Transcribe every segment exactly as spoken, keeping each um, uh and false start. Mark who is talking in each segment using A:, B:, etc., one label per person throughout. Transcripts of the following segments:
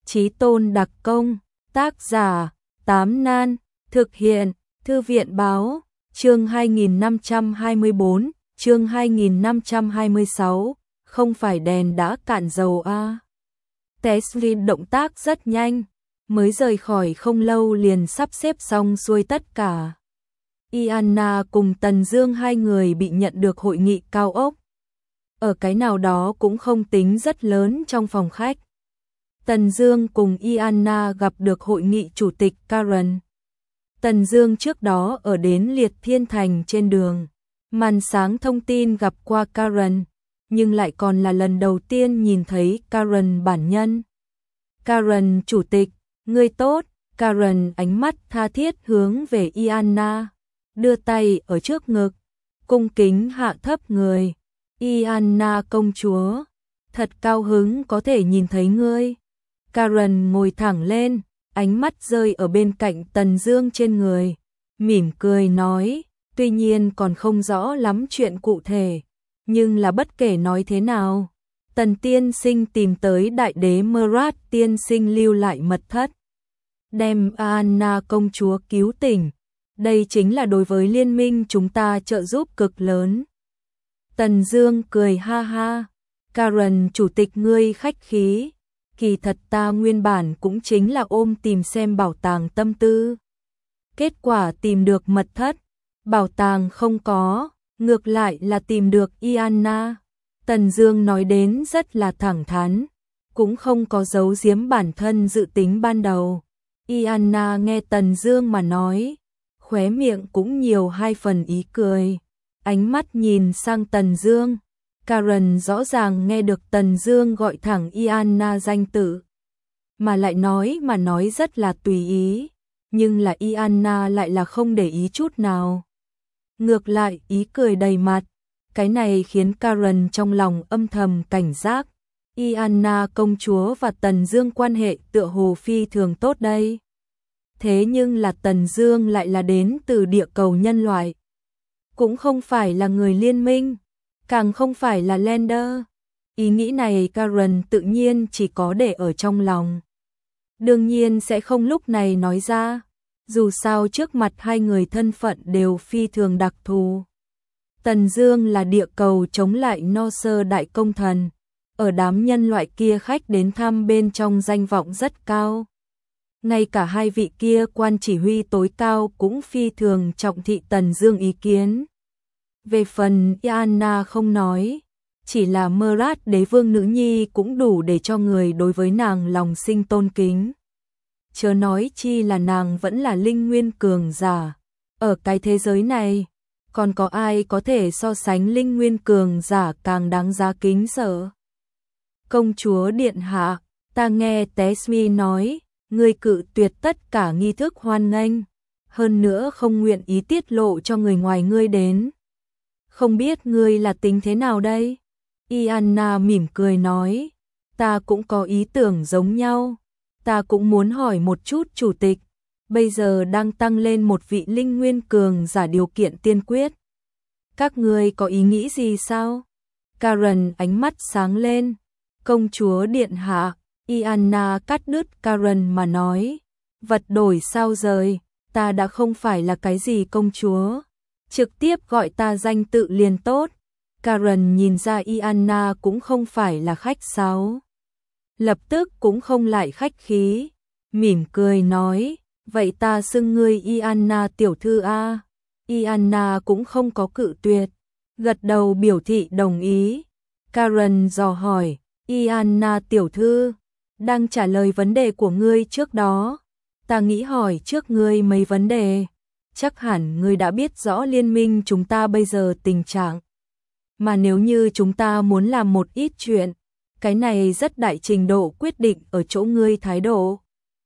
A: Chí tôn đặc công, tác giả, Tám Nan, thực hiện, Thư viện báo, chương hai nghìn năm trăm hai mươi bốn, chương hai nghìn năm trăm hai mươi sáu, không phải đèn đã cạn dầu a. Tesli động tác rất nhanh, mới rời khỏi không lâu liền sắp xếp xong xuôi tất cả. Iana cùng Tần Dương hai người bị nhận được hội nghị cao ốc. Ở cái nào đó cũng không tính rất lớn trong phòng khách. Tần Dương cùng Iana gặp được hội nghị chủ tịch Karen. Tần Dương trước đó ở đến Liệt Thiên Thành trên đường, màn sáng thông tin gặp qua Karen, nhưng lại còn là lần đầu tiên nhìn thấy Karen bản nhân. Karen chủ tịch, ngươi tốt. Karen ánh mắt tha thiết hướng về Iana, đưa tay ở trước ngực, cung kính hạ thấp người. Iana công chúa, thật cao hứng có thể nhìn thấy ngươi. Karen ngồi thẳng lên, ánh mắt rơi ở bên cạnh Tần Dương trên người, mỉm cười nói, tuy nhiên còn không rõ lắm chuyện cụ thể, nhưng là bất kể nói thế nào, Tần tiên sinh tìm tới đại đế Murad tiên sinh lưu lại mật thất, đem Anna công chúa cứu tỉnh, đây chính là đối với liên minh chúng ta trợ giúp cực lớn. Tần Dương cười ha ha, Karen chủ tịch ngươi khách khí, kỳ thật ta nguyên bản cũng chính là ôm tìm xem bảo tàng tâm tư. Kết quả tìm được mật thất, bảo tàng không có, ngược lại là tìm được Iana. Tần Dương nói đến rất là thẳng thắn, cũng không có giấu giếm bản thân dự tính ban đầu. Iana nghe Tần Dương mà nói, khóe miệng cũng nhiều hai phần ý cười, ánh mắt nhìn sang Tần Dương. Karen rõ ràng nghe được Tần Dương gọi thẳng Iana danh tự, mà lại nói mà nói rất là tùy ý, nhưng là Iana lại là không để ý chút nào. Ngược lại ý cười đầy mặt, cái này khiến Karen trong lòng âm thầm cảnh giác. Iana công chúa và Tần Dương quan hệ tựa hồ phi thường tốt đây. Thế nhưng là Tần Dương lại là đến từ địa cầu nhân loại, cũng không phải là người liên minh, càng không phải là Lander. Ý nghĩ này Karen tự nhiên chỉ có để ở trong lòng, đương nhiên sẽ không lúc này nói ra, dù sao trước mặt hai người thân phận đều phi thường đặc thù. Tần Dương là địa cầu chống lại no sơ đại công thần, ở đám nhân loại kia khách đến thăm bên trong danh vọng rất cao. Ngay cả hai vị kia quan chỉ huy tối cao cũng phi thường trọng thị Tần Dương ý kiến. Về phần Iana không nói, chỉ là Murad đế vương nữ nhi cũng đủ để cho người đối với nàng lòng sinh tôn kính. Chớ nói chi là nàng vẫn là linh nguyên cường giả. Ở cái thế giới này, còn có ai có thể so sánh linh nguyên cường giả càng đáng giá kính sợ. Công chúa điện hạ, ta nghe Tesmi nói, ngươi cự tuyệt tất cả nghi thức hoan nghênh, hơn nữa không nguyện ý tiết lộ cho người ngoài ngươi đến. Không biết ngươi là tính thế nào đây? Iana mỉm cười nói, ta cũng có ý tưởng giống nhau, ta cũng muốn hỏi một chút chủ tịch, bây giờ đang tăng lên một vị linh nguyên cường giả điều kiện tiên quyết. Các ngươi có ý nghĩ gì sao? Karen ánh mắt sáng lên, công chúa điện hạ. Iana cắt đứt Karen mà nói, vật đổi sao rời, ta đã không phải là cái gì công chúa, trực tiếp gọi ta danh tự liền tốt. Karen nhìn ra Iana cũng không phải là khách sáo, lập tức cũng không lại khách khí, mỉm cười nói, vậy ta xưng ngươi Iana tiểu thư a. Iana cũng không có cự tuyệt, gật đầu biểu thị đồng ý. Karen dò hỏi, Iana tiểu thư, đang trả lời vấn đề của ngươi trước đó, ta nghĩ hỏi trước ngươi mấy vấn đề, chắc hẳn ngươi đã biết rõ liên minh chúng ta bây giờ tình trạng. Mà nếu như chúng ta muốn làm một ít chuyện, cái này rất đại trình độ quyết định ở chỗ ngươi thái độ.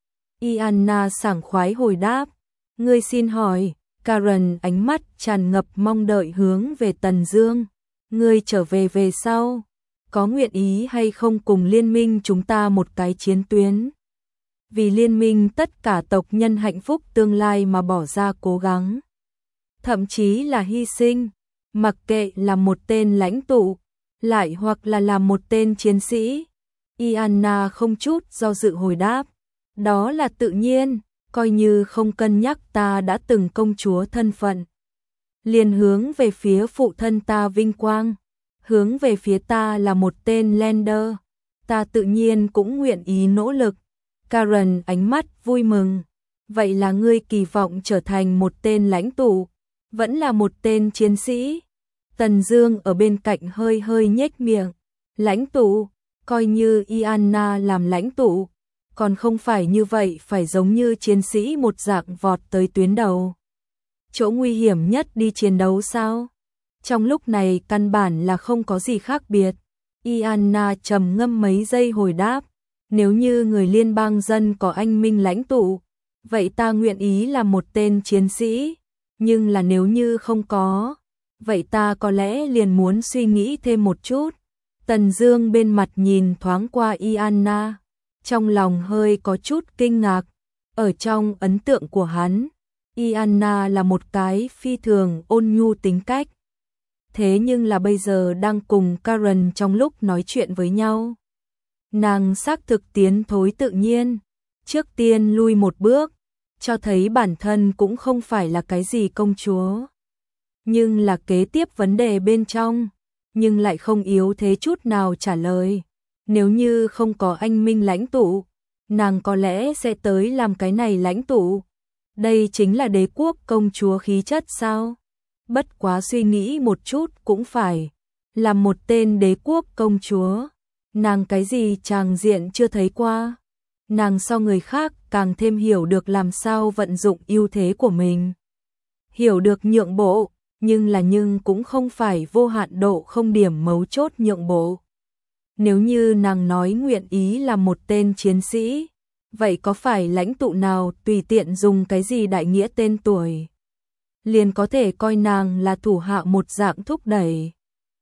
A: Iana sảng khoái hồi đáp, ngươi xin hỏi. Karen ánh mắt tràn ngập mong đợi hướng về Tần Dương, ngươi trở về về sau, có nguyện ý hay không cùng liên minh chúng ta một cái chiến tuyến? Vì liên minh tất cả tộc nhân hạnh phúc tương lai mà bỏ ra cố gắng, thậm chí là hy sinh, mặc kệ là một tên lãnh tụ, lại hoặc là làm một tên chiến sĩ. Iana không chút do dự hồi đáp. Đó là tự nhiên, coi như không cân nhắc ta đã từng công chúa thân phận. Liền hướng về phía phụ thân ta vinh quang, hướng về phía ta là một tên Lander. Ta tự nhiên cũng nguyện ý nỗ lực. Karen ánh mắt vui mừng. Vậy là ngươi kỳ vọng trở thành một tên lãnh tụ, vẫn là một tên chiến sĩ. Tần Dương ở bên cạnh hơi hơi nhếch miệng. Lãnh tụ, coi như Iana làm lãnh tụ, còn không phải như vậy phải giống như chiến sĩ một dạng vọt tới tuyến đầu. Chỗ nguy hiểm nhất đi chiến đấu sao? Trong lúc này căn bản là không có gì khác biệt. Iana trầm ngâm mấy giây hồi đáp. Nếu như người liên bang dân có anh minh lãnh tụ, vậy ta nguyện ý là một tên chiến sĩ. Nhưng là nếu như không có, vậy ta có lẽ liền muốn suy nghĩ thêm một chút. Tần Dương bên mặt nhìn thoáng qua Iana, trong lòng hơi có chút kinh ngạc. Ở trong ấn tượng của hắn, Iana là một cái phi thường ôn nhu tính cách. Thế nhưng là bây giờ đang cùng Karen trong lúc nói chuyện với nhau, nàng xác thực tiến thối tự nhiên, trước tiên lui một bước, cho thấy bản thân cũng không phải là cái gì công chúa. Nhưng là kế tiếp vấn đề bên trong, nhưng lại không yếu thế chút nào trả lời. Nếu như không có anh minh lãnh tụ, nàng có lẽ sẽ tới làm cái này lãnh tụ. Đây chính là đế quốc công chúa khí chất sao? Bất quá suy nghĩ một chút cũng phải. Làm một tên đế quốc công chúa, nàng cái gì tràng diện chưa thấy qua. Nàng so người khác càng thêm hiểu được làm sao vận dụng ưu thế của mình. Hiểu được nhượng bộ, nhưng là nhưng cũng không phải vô hạn độ không điểm mấu chốt nhượng bộ. Nếu như nàng nói nguyện ý là một tên chiến sĩ, vậy có phải lãnh tụ nào tùy tiện dùng cái gì đại nghĩa tên tuổi, liền có thể coi nàng là thủ hạ một dạng thúc đẩy?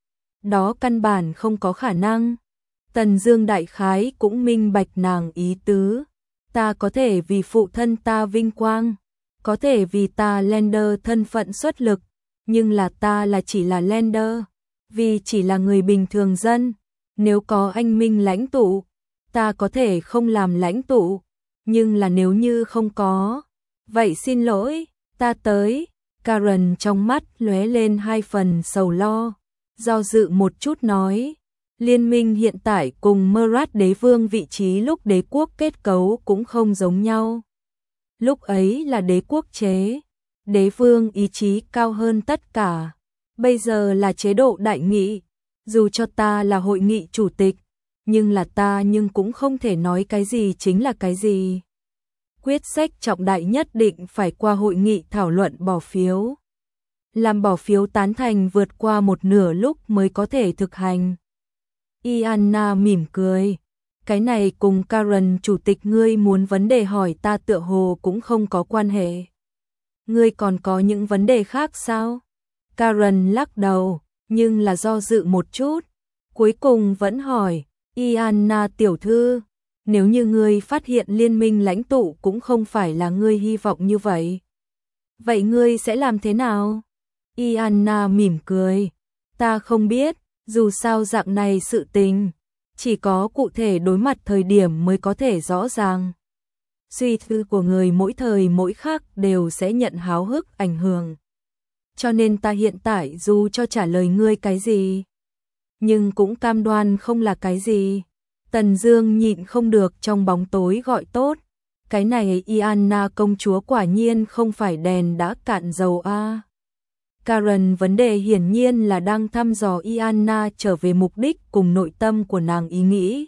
A: Đó căn bản không có khả năng. Tần Dương đại khái cũng minh bạch nàng ý tứ. Ta có thể vì phụ thân ta vinh quang, có thể vì ta Lander thân phận xuất lực, nhưng là ta là chỉ là Lander, vì chỉ là người bình thường dân. Nếu có anh minh lãnh tụ, ta có thể không làm lãnh tụ, nhưng là nếu như không có, vậy xin lỗi, ta tới. Karen trong mắt lóe lên hai phần sầu lo, do dự một chút nói, liên minh hiện tại cùng Murad đế vương vị trí lúc đế quốc kết cấu cũng không giống nhau. Lúc ấy là đế quốc chế, đế vương ý chí cao hơn tất cả. Bây giờ là chế độ đại nghị, dù cho ta là hội nghị chủ tịch, nhưng là ta nhưng cũng không thể nói cái gì chính là cái gì. Quyết sách trọng đại nhất định phải qua hội nghị thảo luận bỏ phiếu. Làm bỏ phiếu tán thành vượt qua một nửa lúc mới có thể thực hành. Iana mỉm cười. Cái này cùng Karen chủ tịch ngươi muốn vấn đề hỏi ta tựa hồ cũng không có quan hệ. Ngươi còn có những vấn đề khác sao? Karen lắc đầu, nhưng là do dự một chút. Cuối cùng vẫn hỏi, Iana tiểu thư, nếu như ngươi phát hiện liên minh lãnh tụ cũng không phải là ngươi hy vọng như vậy, vậy ngươi sẽ làm thế nào? Iana mỉm cười, ta không biết, dù sao dạng này sự tình, chỉ có cụ thể đối mặt thời điểm mới có thể rõ ràng. Suy tư của người mỗi thời mỗi khác đều sẽ nhận háo hức ảnh hưởng. Cho nên ta hiện tại dù cho trả lời ngươi cái gì, nhưng cũng cam đoan không là cái gì. Tần Dương nhịn không được trong bóng tối gọi tốt. Cái này Iana công chúa quả nhiên không phải đèn đã cạn dầu a. À. Karen vấn đề hiển nhiên là đang thăm dò Iana trở về mục đích cùng nội tâm của nàng ý nghĩ.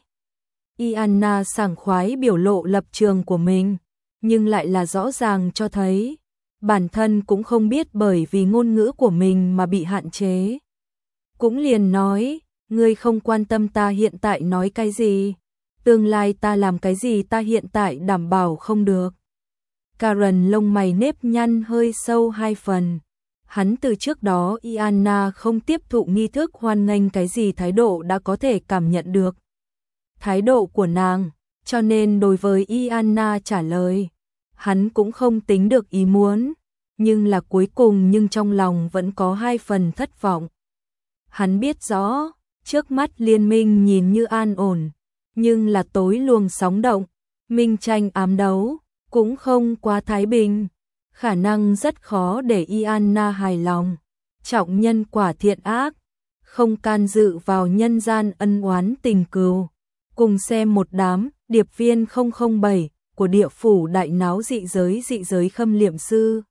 A: Iana sảng khoái biểu lộ lập trường của mình, nhưng lại là rõ ràng cho thấy bản thân cũng không biết bởi vì ngôn ngữ của mình mà bị hạn chế. Cũng liền nói, ngươi không quan tâm ta hiện tại nói cái gì, tương lai ta làm cái gì ta hiện tại đảm bảo không được. Karen lông mày nếp nhăn hơi sâu hai phần. Hắn từ trước đó Iana không tiếp thụ nghi thức hoan nghênh cái gì thái độ đã có thể cảm nhận được thái độ của nàng, cho nên đối với Iana trả lời, hắn cũng không tính được ý muốn, nhưng là cuối cùng nhưng trong lòng vẫn có hai phần thất vọng. Hắn biết rõ, trước mắt liên minh nhìn như an ổn, nhưng là tối luồng sóng động, minh tranh ám đấu, cũng không quá thái bình, khả năng rất khó để Iana hài lòng. Trọng nhân quả thiện ác, không can dự vào nhân gian ân oán tình cừu. Cùng xem một đám điệp viên không không bảy của địa phủ đại náo dị giới dị giới khâm liệm sư.